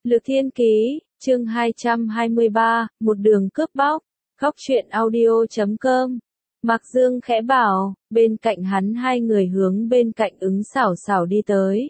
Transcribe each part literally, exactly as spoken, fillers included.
Lược Thiên Ký, chương hai trăm hai mươi ba, một đường cướp bóc, góc truyện audio chấm com. Mạc Dương khẽ bảo, bên cạnh hắn hai người hướng bên cạnh Ứng Xảo Xảo đi tới.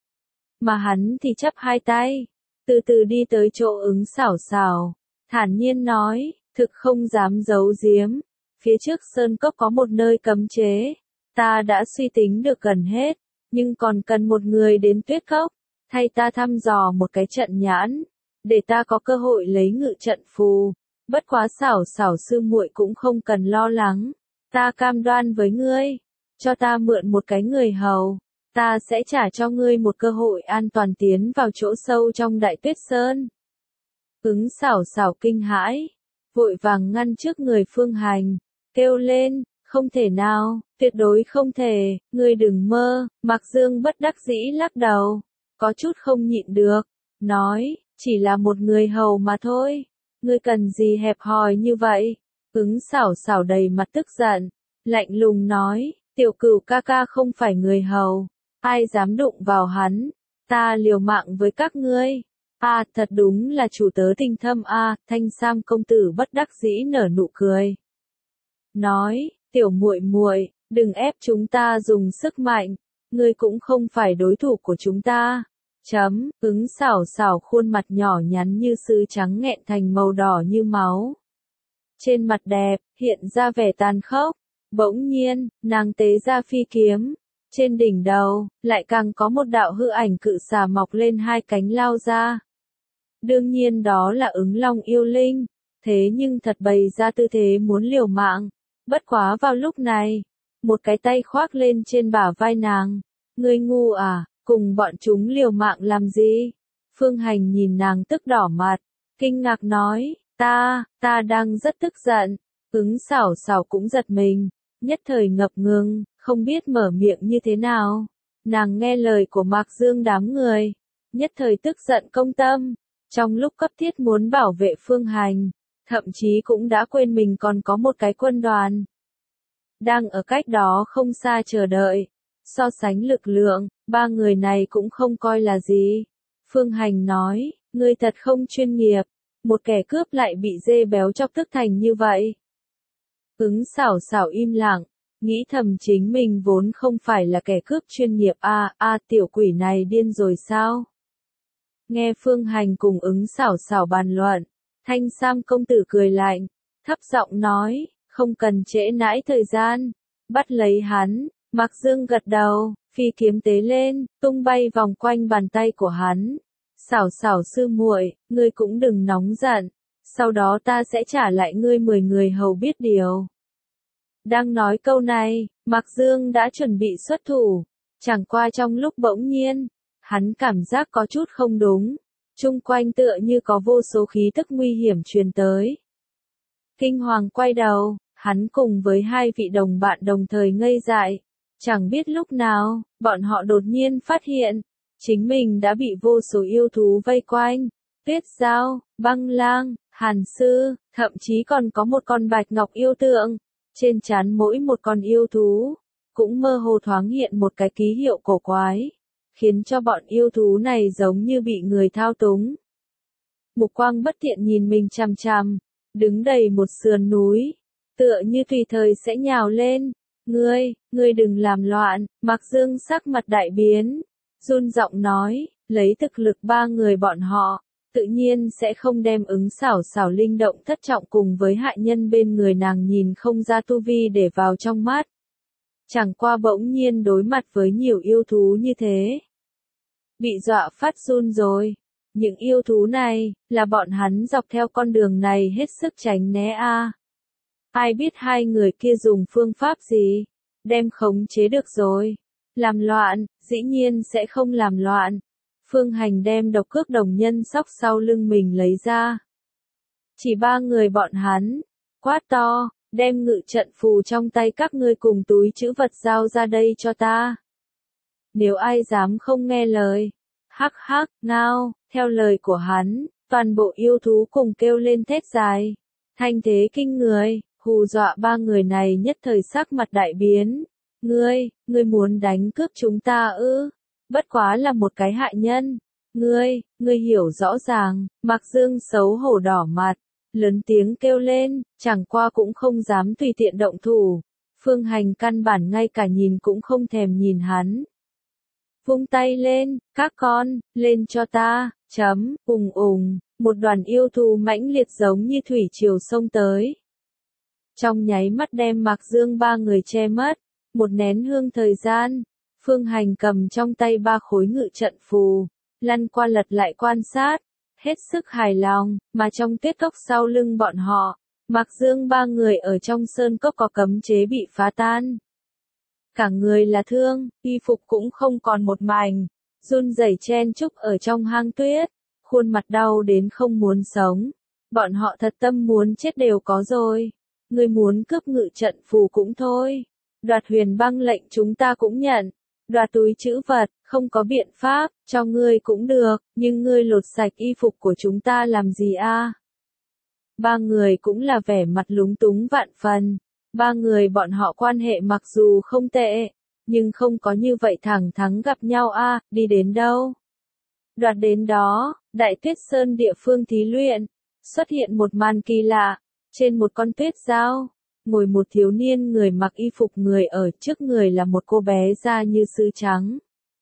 Mà hắn thì chắp hai tay, từ từ đi tới chỗ Ứng Xảo Xảo, thản nhiên nói, thực không dám giấu giếm, phía trước sơn cốc có một nơi cấm chế, ta đã suy tính được gần hết, nhưng còn cần một người đến Tuyết Cốc, thay ta thăm dò một cái trận nhãn, để ta có cơ hội lấy ngự trận phù. Bất quá Xảo Xảo sư muội cũng không cần lo lắng, ta cam đoan với ngươi, cho ta mượn một cái người hầu, ta sẽ trả cho ngươi một cơ hội an toàn tiến vào chỗ sâu trong Đại Tuyết Sơn. Ứng Xảo Xảo kinh hãi, vội vàng ngăn trước người Phương Hành, kêu lên, không thể nào, tuyệt đối không thể, ngươi đừng mơ. Mạc Dương bất đắc dĩ lắc đầu, có chút không nhịn được, nói, chỉ là một người hầu mà thôi, ngươi cần gì hẹp hòi như vậy. Ứng Xảo Xảo đầy mặt tức giận, lạnh lùng nói, tiểu cửu ca ca không phải người hầu, ai dám đụng vào hắn, ta liều mạng với các ngươi. A à, thật đúng là chủ tớ tình thâm a. À, Thanh Sam công tử bất đắc dĩ nở nụ cười, nói, tiểu muội muội, đừng ép chúng ta dùng sức mạnh, ngươi cũng không phải đối thủ của chúng ta. Chấm, Ứng Xảo Xảo khuôn mặt nhỏ nhắn như sứ trắng nghẹn thành màu đỏ như máu. Trên mặt đẹp, hiện ra vẻ tàn khốc, bỗng nhiên, nàng tế ra phi kiếm, trên đỉnh đầu, lại càng có một đạo hư ảnh cự xà mọc lên hai cánh lao ra. Đương nhiên đó là Ứng Long yêu linh, thế nhưng thật bày ra tư thế muốn liều mạng. Bất quá vào lúc này, một cái tay khoác lên trên bả vai nàng, ngươi ngu à, cùng bọn chúng liều mạng làm gì? Phương Hành nhìn nàng tức đỏ mặt, kinh ngạc nói, ta, ta đang rất tức giận. Ứng Xảo Xảo cũng giật mình, nhất thời ngập ngừng, không biết mở miệng như thế nào. Nàng nghe lời của Mạc Dương đám người, nhất thời tức giận công tâm, trong lúc cấp thiết muốn bảo vệ Phương Hành, thậm chí cũng đã quên mình còn có một cái quân đoàn đang ở cách đó không xa chờ đợi. So sánh lực lượng, ba người này cũng không coi là gì. Phương Hành nói, ngươi thật không chuyên nghiệp, một kẻ cướp lại bị dê béo chọc tức thành như vậy. Ứng Xảo Xảo im lặng, nghĩ thầm chính mình vốn không phải là kẻ cướp chuyên nghiệp. A à, a à, tiểu quỷ này điên rồi sao? Nghe Phương Hành cùng Ứng Xảo Xảo bàn luận, Thanh Sam công tử cười lạnh, thấp giọng nói, không cần trễ nãi thời gian, bắt lấy hắn. Mạc Dương gật đầu, phi kiếm tế lên, tung bay vòng quanh bàn tay của hắn. Xảo Xảo sư muội, ngươi cũng đừng nóng giận, sau đó ta sẽ trả lại ngươi mười người hầu biết điều. Đang nói câu này, Mạc Dương đã chuẩn bị xuất thủ, chẳng qua trong lúc bỗng nhiên, hắn cảm giác có chút không đúng, chung quanh tựa như có vô số khí tức nguy hiểm truyền tới. Kinh hoàng quay đầu, hắn cùng với hai vị đồng bạn đồng thời ngây dại, chẳng biết lúc nào, bọn họ đột nhiên phát hiện, chính mình đã bị vô số yêu thú vây quanh, Tuyết Giao, Băng Lang, Hàn Sư, thậm chí còn có một con bạch ngọc yêu tượng, trên trán mỗi một con yêu thú, cũng mơ hồ thoáng hiện một cái ký hiệu cổ quái, khiến cho bọn yêu thú này giống như bị người thao túng. Mục quang bất thiện nhìn mình chằm chằm, đứng đầy một sườn núi, tựa như tùy thời sẽ nhào lên. Ngươi, ngươi đừng làm loạn. Mạc Dương sắc mặt đại biến, run giọng nói, lấy thực lực ba người bọn họ, tự nhiên sẽ không đem Ứng Xảo Xảo linh động thất trọng cùng với hại nhân bên người nàng nhìn không ra tu vi để vào trong mắt. Chẳng qua bỗng nhiên đối mặt với nhiều yêu thú như thế, bị dọa phát run rồi. Những yêu thú này, là bọn hắn dọc theo con đường này hết sức tránh né a. À. Ai biết hai người kia dùng phương pháp gì, đem khống chế được rồi. Làm loạn, dĩ nhiên sẽ không làm loạn. Phương Hành đem độc cước đồng nhân sóc sau lưng mình lấy ra. Chỉ ba người bọn hắn, quát to, đem ngự trận phù trong tay các ngươi cùng túi trữ vật giao ra đây cho ta. Nếu ai dám không nghe lời, hắc hắc, ngao, theo lời của hắn, toàn bộ yêu thú cùng kêu lên thét dài. Thanh thế kinh người, hù dọa ba người này nhất thời sắc mặt đại biến. Ngươi, ngươi muốn đánh cướp chúng ta ư? Bất quá là một cái hại nhân, Ngươi, ngươi hiểu rõ ràng, Mạc Dương xấu hổ đỏ mặt, lớn tiếng kêu lên, chẳng qua cũng không dám tùy tiện động thủ. Phương Hành căn bản ngay cả nhìn cũng không thèm nhìn hắn. Vung tay lên, các con, lên cho ta, chấm, ùng ùng, một đoàn yêu thú mãnh liệt giống như thủy triều xông tới. Trong nháy mắt đem Mạc Dương ba người che mất, một nén hương thời gian, Phương Hành cầm trong tay ba khối ngự trận phù, lăn qua lật lại quan sát, hết sức hài lòng, mà trong tuyết cốc sau lưng bọn họ, Mạc Dương ba người ở trong sơn cốc có cấm chế bị phá tan. Cả người là thương, y phục cũng không còn một mảnh, run rẩy chen chúc ở trong hang tuyết, khuôn mặt đau đến không muốn sống. Bọn họ thật tâm muốn chết đều có rồi. Ngươi muốn cướp ngự trận phù cũng thôi. Đoạt huyền băng lệnh chúng ta cũng nhận. Đoạt túi trữ vật, không có biện pháp, cho ngươi cũng được, nhưng ngươi lột sạch y phục của chúng ta làm gì a? Ba người cũng là vẻ mặt lúng túng vạn phần. Ba người bọn họ quan hệ mặc dù không tệ, nhưng không có như vậy thẳng thắn gặp nhau a, đi đến đâu? Đoạt đến đó, Đại Tuyết Sơn địa phương thí luyện, xuất hiện một màn kỳ lạ, trên một con tuyết dao, ngồi một thiếu niên người mặc y phục người ở trước người là một cô bé da như sứ trắng.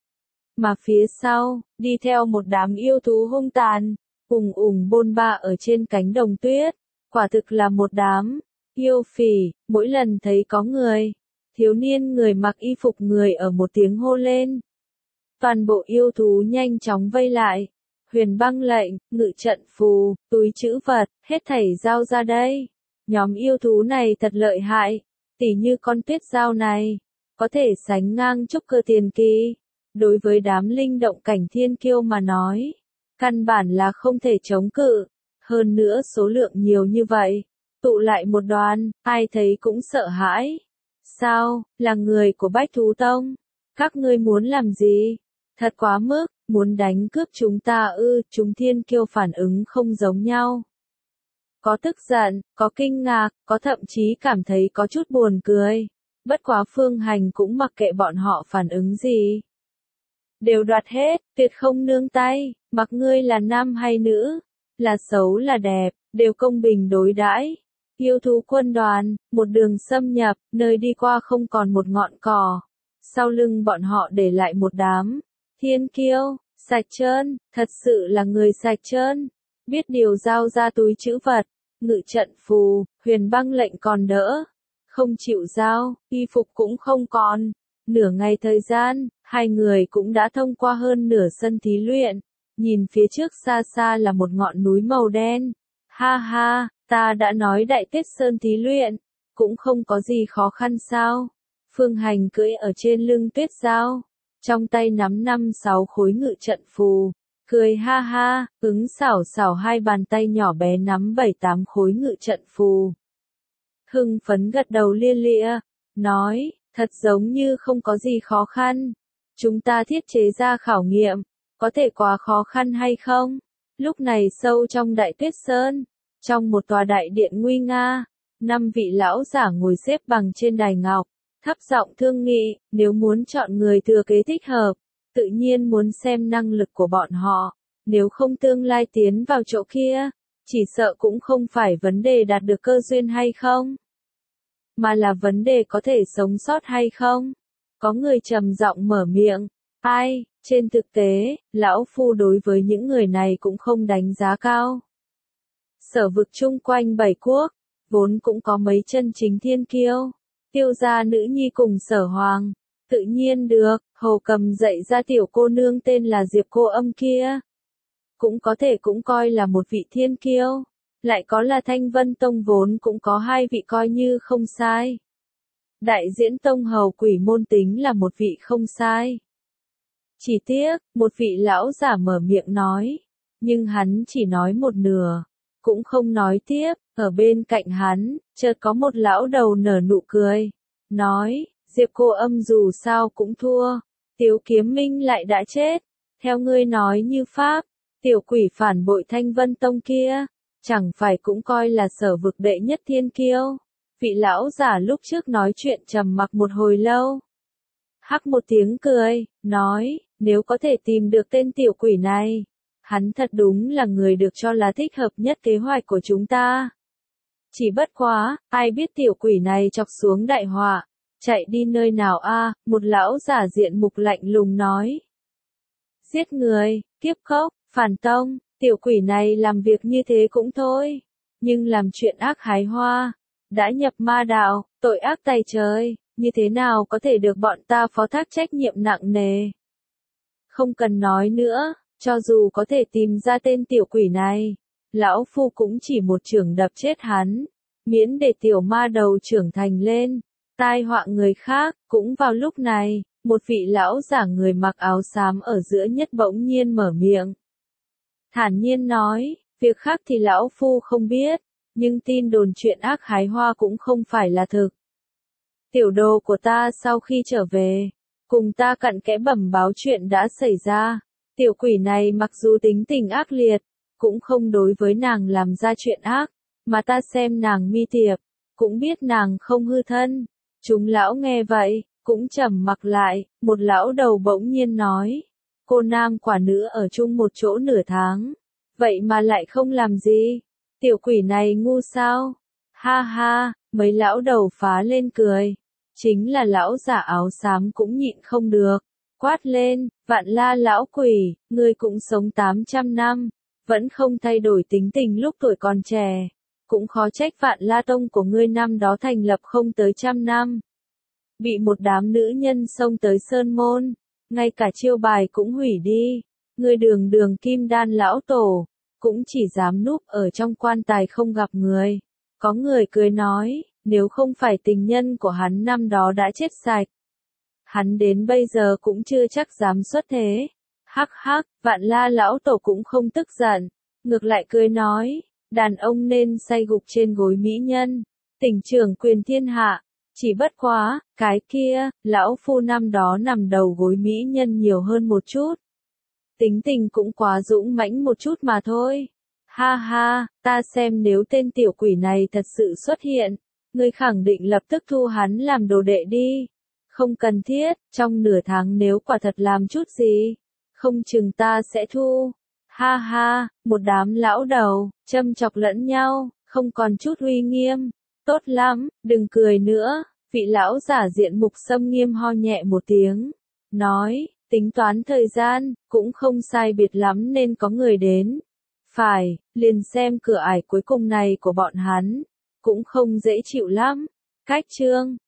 Mà phía sau, đi theo một đám yêu thú hung tàn, ùng ùng bôn ba ở trên cánh đồng tuyết, quả thực là một đám yêu phỉ. Mỗi lần thấy có người, thiếu niên người mặc y phục người ở một tiếng hô lên. Toàn bộ yêu thú nhanh chóng vây lại, huyền băng lệnh, ngự trận phù, túi trữ vật, hết thảy giao ra đây. Nhóm yêu thú này thật lợi hại, tỉ như con tuyết dao này, có thể sánh ngang trúc cơ tiền kỳ. Đối với đám linh động cảnh thiên kiêu mà nói, căn bản là không thể chống cự, hơn nữa số lượng nhiều như vậy, tụ lại một đoàn, ai thấy cũng sợ hãi. Sao, là người của Bách Thú Tông? Các ngươi muốn làm gì? Thật quá mức, muốn đánh cướp chúng ta ư? Chúng thiên kiêu phản ứng không giống nhau. Có tức giận, có kinh ngạc, có thậm chí cảm thấy có chút buồn cười. Bất quá Phương Hành cũng mặc kệ bọn họ phản ứng gì. Đều đoạt hết, tuyệt không nương tay, mặc ngươi là nam hay nữ, là xấu là đẹp, đều công bình đối đãi. Yêu thú quân đoàn, một đường xâm nhập, nơi đi qua không còn một ngọn cỏ. Sau lưng bọn họ để lại một đám thiên kiêu, sạch trơn, thật sự là người sạch trơn. Biết điều giao ra túi trữ vật, ngự trận phù, huyền băng lệnh còn đỡ. Không chịu giao, y phục cũng không còn. Nửa ngày thời gian, hai người cũng đã thông qua hơn nửa sân thí luyện. Nhìn phía trước xa xa là một ngọn núi màu đen. Ha ha, ta đã nói Đại Tuyết Sơn thí luyện, cũng không có gì khó khăn sao. Phương Hành cưỡi ở trên lưng tuyết dao, trong tay nắm năm sáu khối ngự trận phù, cười ha ha, ứng xảo xảo hai bàn tay nhỏ bé nắm bảy tám khối ngự trận phù. Hưng phấn gật đầu lia lịa, nói, thật giống như không có gì khó khăn. Chúng ta thiết chế ra khảo nghiệm, có thể quá khó khăn hay không? Lúc này sâu trong Đại Tuyết Sơn, trong một tòa đại điện nguy nga, năm vị lão giả ngồi xếp bằng trên đài ngọc, thấp giọng thương nghị, nếu muốn chọn người thừa kế thích hợp, tự nhiên muốn xem năng lực của bọn họ, nếu không tương lai tiến vào chỗ kia, chỉ sợ cũng không phải vấn đề đạt được cơ duyên hay không, mà là vấn đề có thể sống sót hay không. Có người trầm giọng mở miệng, ai, trên thực tế, lão phu đối với những người này cũng không đánh giá cao. Sở vực chung quanh bảy quốc, vốn cũng có mấy chân chính thiên kiêu, tiêu gia nữ nhi cùng sở hoàng, tự nhiên được, Hồ Cầm dạy ra tiểu cô nương tên là Diệp cô âm kia. Cũng có thể cũng coi là một vị thiên kiêu, lại có là Thanh Vân Tông vốn cũng có hai vị coi như không sai. Đại Diễn Tông hầu Quỷ Môn tính là một vị không sai. Chỉ tiếc, một vị lão giả mở miệng nói, nhưng hắn chỉ nói một nửa, cũng không nói tiếp, ở bên cạnh hắn, chợt có một lão đầu nở nụ cười, nói, Diệp cô âm dù sao cũng thua, Tiếu Kiếm Minh lại đã chết, theo ngươi nói như pháp, tiểu quỷ phản bội Thanh Vân Tông kia, chẳng phải cũng coi là sở vực đệ nhất thiên kiêu. Vị lão giả lúc trước nói chuyện trầm mặc một hồi lâu. Hắc một tiếng cười, nói, nếu có thể tìm được tên tiểu quỷ này, hắn thật đúng là người được cho là thích hợp nhất kế hoạch của chúng ta. Chỉ bất quá, ai biết tiểu quỷ này chọc xuống đại họa, chạy đi nơi nào a? Một lão giả diện mục lạnh lùng nói. Giết người, kiếp khốc, phản tông, tiểu quỷ này làm việc như thế cũng thôi, nhưng làm chuyện ác hái hoa, đã nhập ma đạo, tội ác tày trời, như thế nào có thể được bọn ta phó thác trách nhiệm nặng nề. Không cần nói nữa, cho dù có thể tìm ra tên tiểu quỷ này, lão phu cũng chỉ một chưởng đập chết hắn, miễn để tiểu ma đầu trưởng thành lên, tai họa người khác. Cũng vào lúc này, một vị lão giả người mặc áo xám ở giữa nhất bỗng nhiên mở miệng. Thản nhiên nói, việc khác thì lão phu không biết, nhưng tin đồn chuyện ác hái hoa cũng không phải là thực. Tiểu đồ của ta sau khi trở về, cùng ta cặn kẽ bẩm báo chuyện đã xảy ra. Tiểu quỷ này mặc dù tính tình ác liệt, cũng không đối với nàng làm ra chuyện ác, mà ta xem nàng mi tiệp, cũng biết nàng không hư thân. Chúng lão nghe vậy, cũng trầm mặc lại, một lão đầu bỗng nhiên nói, cô nam quả nữ ở chung một chỗ nửa tháng, vậy mà lại không làm gì, tiểu quỷ này ngu sao? Ha ha, mấy lão đầu phá lên cười, chính là lão giả áo xám cũng nhịn không được, quát lên, Vạn La lão quỷ, ngươi cũng sống tám trăm năm, vẫn không thay đổi tính tình lúc tuổi còn trẻ, cũng khó trách Vạn La tông của ngươi năm đó thành lập không tới trăm năm. Bị một đám nữ nhân xông tới sơn môn, ngay cả chiêu bài cũng hủy đi, ngươi đường đường kim đan lão tổ, cũng chỉ dám núp ở trong quan tài không gặp người. Có người cười nói, nếu không phải tình nhân của hắn năm đó đã chết sạch, hắn đến bây giờ cũng chưa chắc dám xuất thế. Hắc hắc, Vạn La lão tổ cũng không tức giận, ngược lại cười nói, đàn ông nên say gục trên gối mỹ nhân, tỉnh trưởng quyền thiên hạ, chỉ bất quá, cái kia, lão phu năm đó nằm đầu gối mỹ nhân nhiều hơn một chút. Tính tình cũng quá dũng mãnh một chút mà thôi. Ha ha, ta xem nếu tên tiểu quỷ này thật sự xuất hiện, ngươi khẳng định lập tức thu hắn làm đồ đệ đi. Không cần thiết, trong nửa tháng nếu quả thật làm chút gì, không chừng ta sẽ thu. Ha ha, một đám lão đầu, châm chọc lẫn nhau, không còn chút uy nghiêm. Tốt lắm, đừng cười nữa, vị lão giả diện mục xâm nghiêm ho nhẹ một tiếng, nói, tính toán thời gian, cũng không sai biệt lắm nên có người đến. Phải, liền xem cửa ải cuối cùng này của bọn hắn, cũng không dễ chịu lắm. Cách chương